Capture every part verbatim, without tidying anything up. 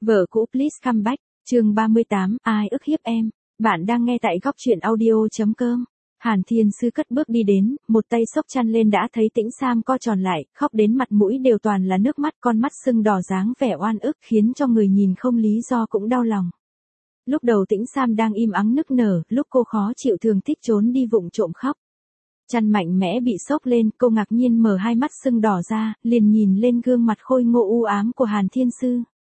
Vợ cũ please come back, chương ba mươi tám, ai ức hiếp em. Bạn đang nghe tại góc truyện audio.com. Hàn Thiên Sư cất bước đi đến, một tay xốc chăn lên đã thấy Tĩnh Sam co tròn lại, khóc đến mặt mũi đều toàn là nước mắt, con mắt sưng đỏ dáng vẻ oan ức khiến cho người nhìn không lý do cũng đau lòng. Lúc đầu Tĩnh Sam đang im ắng nức nở, lúc cô khó chịu thường thích trốn đi vụng trộm khóc. Chăn mạnh mẽ bị xốc lên, cô ngạc nhiên mở hai mắt sưng đỏ ra, liền nhìn lên gương mặt khôi ngô u ám của Hàn Thiên Sư.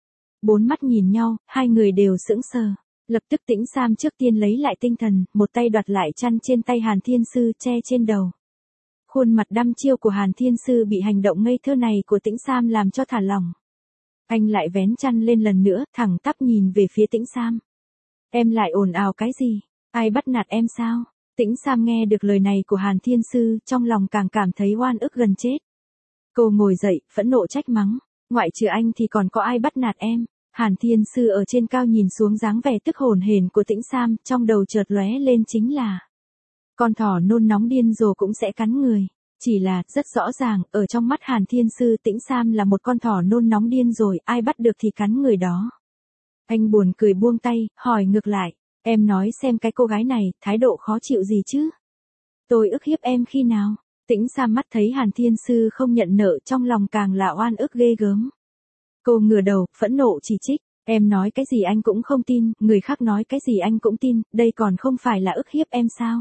Bốn mắt nhìn nhau, hai người đều sững sờ. Lập tức Tĩnh Sam trước tiên lấy lại tinh thần, một tay đoạt lại chăn trên tay Hàn Thiên Sư che trên đầu. Khuôn mặt đăm chiêu của Hàn Thiên Sư bị hành động ngây thơ này của Tĩnh Sam làm cho thả lỏng. Anh lại vén chăn lên lần nữa, thẳng tắp nhìn về phía Tĩnh Sam. Em lại ồn ào cái gì? Ai bắt nạt em sao? Tĩnh Sam nghe được lời này của Hàn Thiên Sư, trong lòng càng cảm thấy oan ức gần chết. Cô ngồi dậy, phẫn nộ trách mắng. Ngoại trừ anh thì còn có ai bắt nạt em? Hàn Thiên Sư ở trên cao nhìn xuống dáng vẻ tức hồn hển của Tĩnh Sam, trong đầu chợt lóe lên chính là con thỏ nôn nóng điên rồ cũng sẽ cắn người. Chỉ là, rất rõ ràng, ở trong mắt Hàn Thiên Sư Tĩnh Sam là một con thỏ nôn nóng điên rồi, ai bắt được thì cắn người đó. Anh buồn cười buông tay, hỏi ngược lại, em nói xem cái cô gái này, thái độ khó chịu gì chứ? Tôi ức hiếp em khi nào? Tĩnh Sam mắt thấy Hàn Thiên Sư không nhận nợ, trong lòng càng là oan ức ghê gớm. Cô ngửa đầu, phẫn nộ chỉ trích, em nói cái gì anh cũng không tin, người khác nói cái gì anh cũng tin, đây còn không phải là ức hiếp em sao?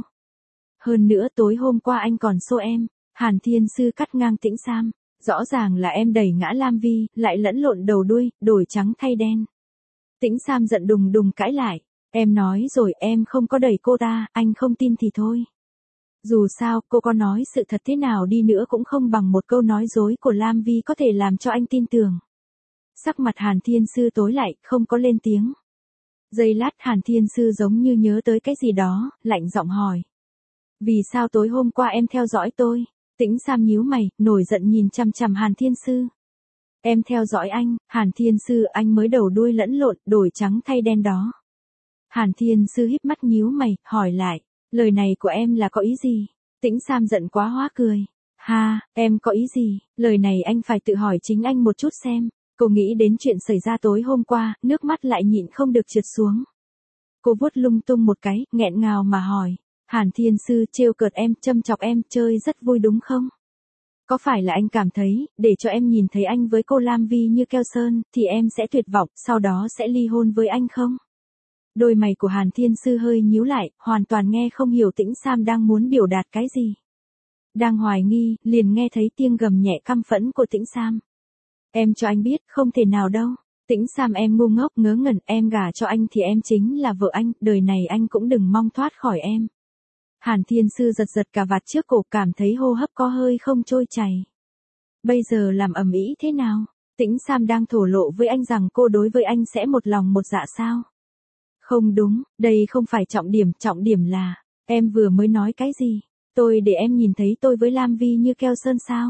Hơn nữa tối hôm qua anh còn xô em. Hàn Thiên Sư cắt ngang Tĩnh Sam, rõ ràng là em đẩy ngã Lam Vi, lại lẫn lộn đầu đuôi, đổi trắng thay đen. Tĩnh Sam giận đùng đùng cãi lại, em nói rồi em không có đẩy cô ta, anh không tin thì thôi. Dù sao, cô có nói sự thật thế nào đi nữa cũng không bằng một câu nói dối của Lam Vi có thể làm cho anh tin tưởng. Sắc mặt Hàn Thiên Sư tối lại, không có lên tiếng. Giây lát Hàn Thiên Sư giống như nhớ tới cái gì đó, lạnh giọng hỏi. Vì sao tối hôm qua em theo dõi tôi? Tĩnh Sam nhíu mày, nổi giận nhìn chằm chằm Hàn Thiên Sư. Em theo dõi anh, Hàn Thiên Sư anh mới đầu đuôi lẫn lộn, đổi trắng thay đen đó. Hàn Thiên Sư híp mắt nhíu mày, hỏi lại, lời này của em là có ý gì? Tĩnh Sam giận quá hóa cười. Ha, em có ý gì? Lời này anh phải tự hỏi chính anh một chút xem. Cô nghĩ đến chuyện xảy ra tối hôm qua, nước mắt lại nhịn không được trượt xuống. Cô vuốt lung tung một cái, nghẹn ngào mà hỏi. Hàn Thiên Sư trêu cợt em, châm chọc em, chơi rất vui đúng không? Có phải là anh cảm thấy, để cho em nhìn thấy anh với cô Lam Vi như keo sơn, thì em sẽ tuyệt vọng, sau đó sẽ ly hôn với anh không? Đôi mày của Hàn Thiên Sư hơi nhíu lại, hoàn toàn nghe không hiểu Tĩnh Sam đang muốn biểu đạt cái gì. Đang hoài nghi, liền nghe thấy tiếng gầm nhẹ căm phẫn của Tĩnh Sam. Em cho anh biết, không thể nào đâu. Tĩnh Sam em ngu ngốc ngớ ngẩn, em gả cho anh thì em chính là vợ anh, đời này anh cũng đừng mong thoát khỏi em. Hàn Thiên Sư giật giật cả vạt trước cổ, cảm thấy hô hấp có hơi không trôi chảy. Bây giờ làm ầm ĩ thế nào? Tĩnh Sam đang thổ lộ với anh rằng cô đối với anh sẽ một lòng một dạ sao? Không đúng, đây không phải trọng điểm, trọng điểm là, em vừa mới nói cái gì? Tôi để em nhìn thấy tôi với Lam Vi như keo sơn sao?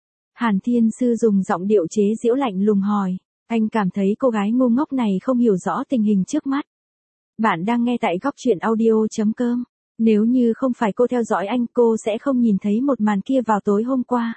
Hàn Thiên Sư dùng giọng điệu chế giễu lạnh lùng hỏi, anh cảm thấy cô gái ngu ngốc này không hiểu rõ tình hình trước mắt. Bạn đang nghe tại góc truyện audio.com. Nếu như không phải cô theo dõi anh, cô sẽ không nhìn thấy một màn kia vào tối hôm qua.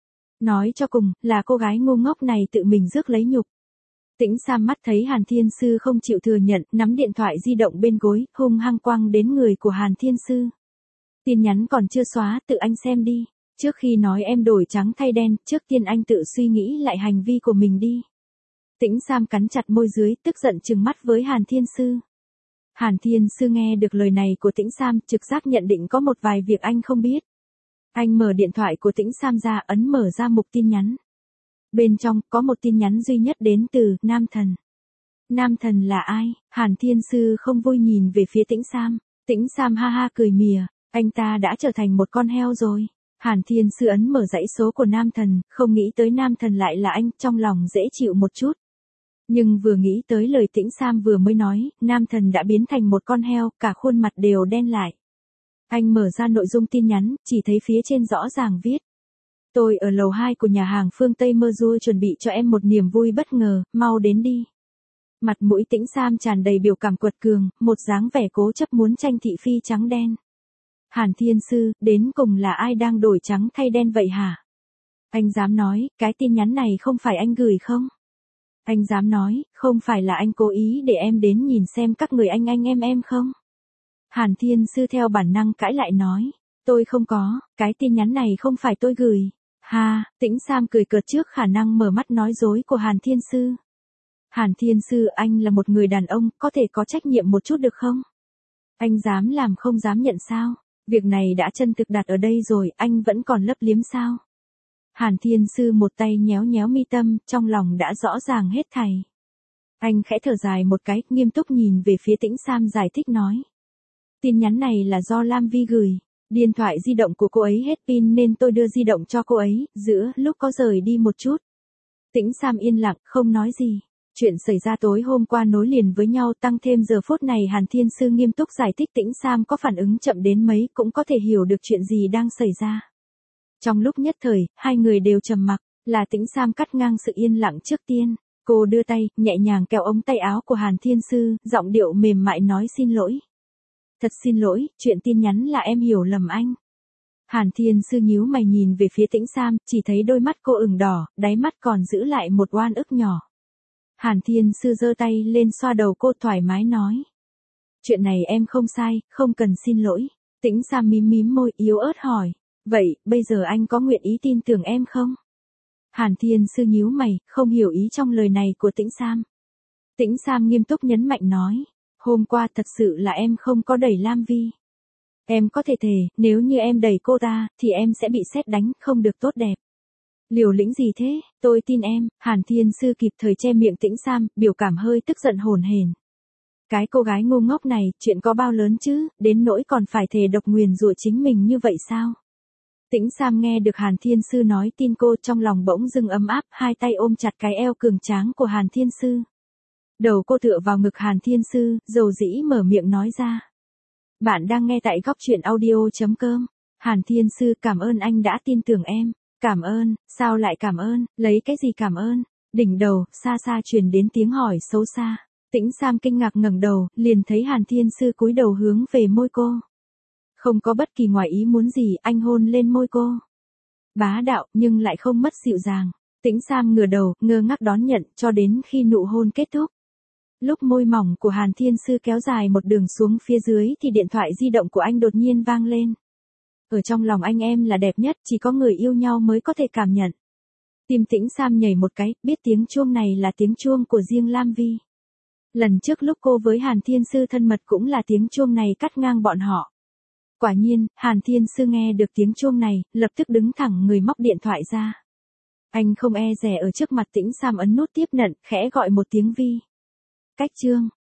Nói cho cùng, là cô gái ngu ngốc này tự mình rước lấy nhục. Tĩnh Sam mắt thấy Hàn Thiên Sư không chịu thừa nhận, nắm điện thoại di động bên gối, hung hăng quăng đến người của Hàn Thiên Sư. Tin nhắn còn chưa xóa, tự anh xem đi. Trước khi nói em đổi trắng thay đen, trước tiên anh tự suy nghĩ lại hành vi của mình đi. Tĩnh Sam cắn chặt môi dưới, tức giận trừng mắt với Hàn Thiên Sư. Hàn Thiên Sư nghe được lời này của Tĩnh Sam, trực giác nhận định có một vài việc anh không biết. Anh mở điện thoại của Tĩnh Sam ra, ấn mở ra mục tin nhắn. Bên trong, có một tin nhắn duy nhất đến từ, Nam Thần. Nam Thần là ai? Hàn Thiên Sư không vui nhìn về phía Tĩnh Sam. Tĩnh Sam ha ha cười mỉa, anh ta đã trở thành một con heo rồi. Hàn Thiên Sư ấn mở dãy số của Nam Thần, không nghĩ tới Nam Thần lại là anh, trong lòng dễ chịu một chút. Nhưng vừa nghĩ tới lời Tĩnh Sam vừa mới nói, Nam Thần đã biến thành một con heo, cả khuôn mặt đều đen lại. Anh mở ra nội dung tin nhắn, chỉ thấy phía trên rõ ràng viết. Tôi ở lầu hai của nhà hàng phương Tây Mơ Du chuẩn bị cho em một niềm vui bất ngờ, mau đến đi. Mặt mũi Tĩnh Sam tràn đầy biểu cảm quật cường, một dáng vẻ cố chấp muốn tranh thị phi trắng đen. Hàn Thiên Sư, đến cùng là ai đang đổi trắng thay đen vậy hả? Anh dám nói, cái tin nhắn này không phải anh gửi không? Anh dám nói, không phải là anh cố ý để em đến nhìn xem các người anh anh em em không? Hàn Thiên Sư theo bản năng cãi lại nói. Tôi không có, cái tin nhắn này không phải tôi gửi. Ha, Tĩnh Sam cười cợt trước khả năng mở mắt nói dối của Hàn Thiên Sư. Hàn Thiên Sư, anh là một người đàn ông, có thể có trách nhiệm một chút được không? Anh dám làm không dám nhận sao? Việc này đã chân thực đặt ở đây rồi, anh vẫn còn lấp liếm sao? Hàn Thiên Sư một tay nhéo nhéo mi tâm, trong lòng đã rõ ràng hết thảy. Anh khẽ thở dài một cái, nghiêm túc nhìn về phía Tĩnh Sam giải thích nói. Tin nhắn này là do Lam Vi gửi. Điện thoại di động của cô ấy hết pin nên tôi đưa di động cho cô ấy, giữa lúc có rời đi một chút. Tĩnh Sam yên lặng, không nói gì. Chuyện xảy ra tối hôm qua nối liền với nhau, tăng thêm giờ phút này Hàn Thiên Sư nghiêm túc giải thích. Tĩnh Sam có phản ứng chậm đến mấy cũng có thể hiểu được chuyện gì đang xảy ra. Trong lúc nhất thời, hai người đều trầm mặc, là Tĩnh Sam cắt ngang sự yên lặng trước tiên. Cô đưa tay, nhẹ nhàng kéo ống tay áo của Hàn Thiên Sư, giọng điệu mềm mại nói xin lỗi. Thật xin lỗi, chuyện tin nhắn là em hiểu lầm anh. Hàn Thiên Sư nhíu mày nhìn về phía Tĩnh Sam, chỉ thấy đôi mắt cô ửng đỏ, đáy mắt còn giữ lại một oan ức nhỏ. Hàn Thiên Sư giơ tay lên xoa đầu cô thoải mái nói. Chuyện này em không sai, không cần xin lỗi. Tĩnh Sam mím mím môi yếu ớt hỏi. Vậy, bây giờ anh có nguyện ý tin tưởng em không? Hàn Thiên Sư nhíu mày, không hiểu ý trong lời này của Tĩnh Sam. Tĩnh Sam nghiêm túc nhấn mạnh nói. Hôm qua thật sự là em không có đẩy Lam Vi. Em có thể thề, nếu như em đẩy cô ta, thì em sẽ bị sét đánh, không được tốt đẹp. Liều lĩnh gì thế, tôi tin em. Hàn Thiên Sư kịp thời che miệng Tĩnh Sam, biểu cảm hơi tức giận hồn hển. Cái cô gái ngu ngốc này, chuyện có bao lớn chứ, đến nỗi còn phải thề độc nguyền rủa chính mình như vậy sao? Tĩnh Sam nghe được Hàn Thiên Sư nói tin cô, trong lòng bỗng dưng ấm áp, hai tay ôm chặt cái eo cường tráng của Hàn Thiên Sư. Đầu cô tựa vào ngực Hàn Thiên Sư, dầu dĩ mở miệng nói ra. Bạn đang nghe tại góc truyện audio.com. Hàn Thiên Sư, cảm ơn anh đã tin tưởng em. Cảm ơn, sao lại cảm ơn, lấy cái gì cảm ơn? Đỉnh đầu, xa xa truyền đến tiếng hỏi xấu xa. Tĩnh Sam kinh ngạc ngẩng đầu, liền thấy Hàn Thiên Sư cúi đầu hướng về môi cô. Không có bất kỳ ngoài ý muốn gì, anh hôn lên môi cô. Bá đạo, nhưng lại không mất dịu dàng. Tĩnh Sam ngửa đầu, ngơ ngác đón nhận, cho đến khi nụ hôn kết thúc. Lúc môi mỏng của Hàn Thiên Sư kéo dài một đường xuống phía dưới thì điện thoại di động của anh đột nhiên vang lên. Ở trong lòng anh em là đẹp nhất, chỉ có người yêu nhau mới có thể cảm nhận. Tim Tĩnh Sam nhảy một cái, biết tiếng chuông này là tiếng chuông của riêng Lam Vi. Lần trước lúc cô với Hàn Thiên Sư thân mật cũng là tiếng chuông này cắt ngang bọn họ. Quả nhiên, Hàn Thiên Sư nghe được tiếng chuông này, lập tức đứng thẳng người móc điện thoại ra. Anh không e dè ở trước mặt Tĩnh Sam ấn nút tiếp nhận, khẽ gọi một tiếng Vi. Cách chương.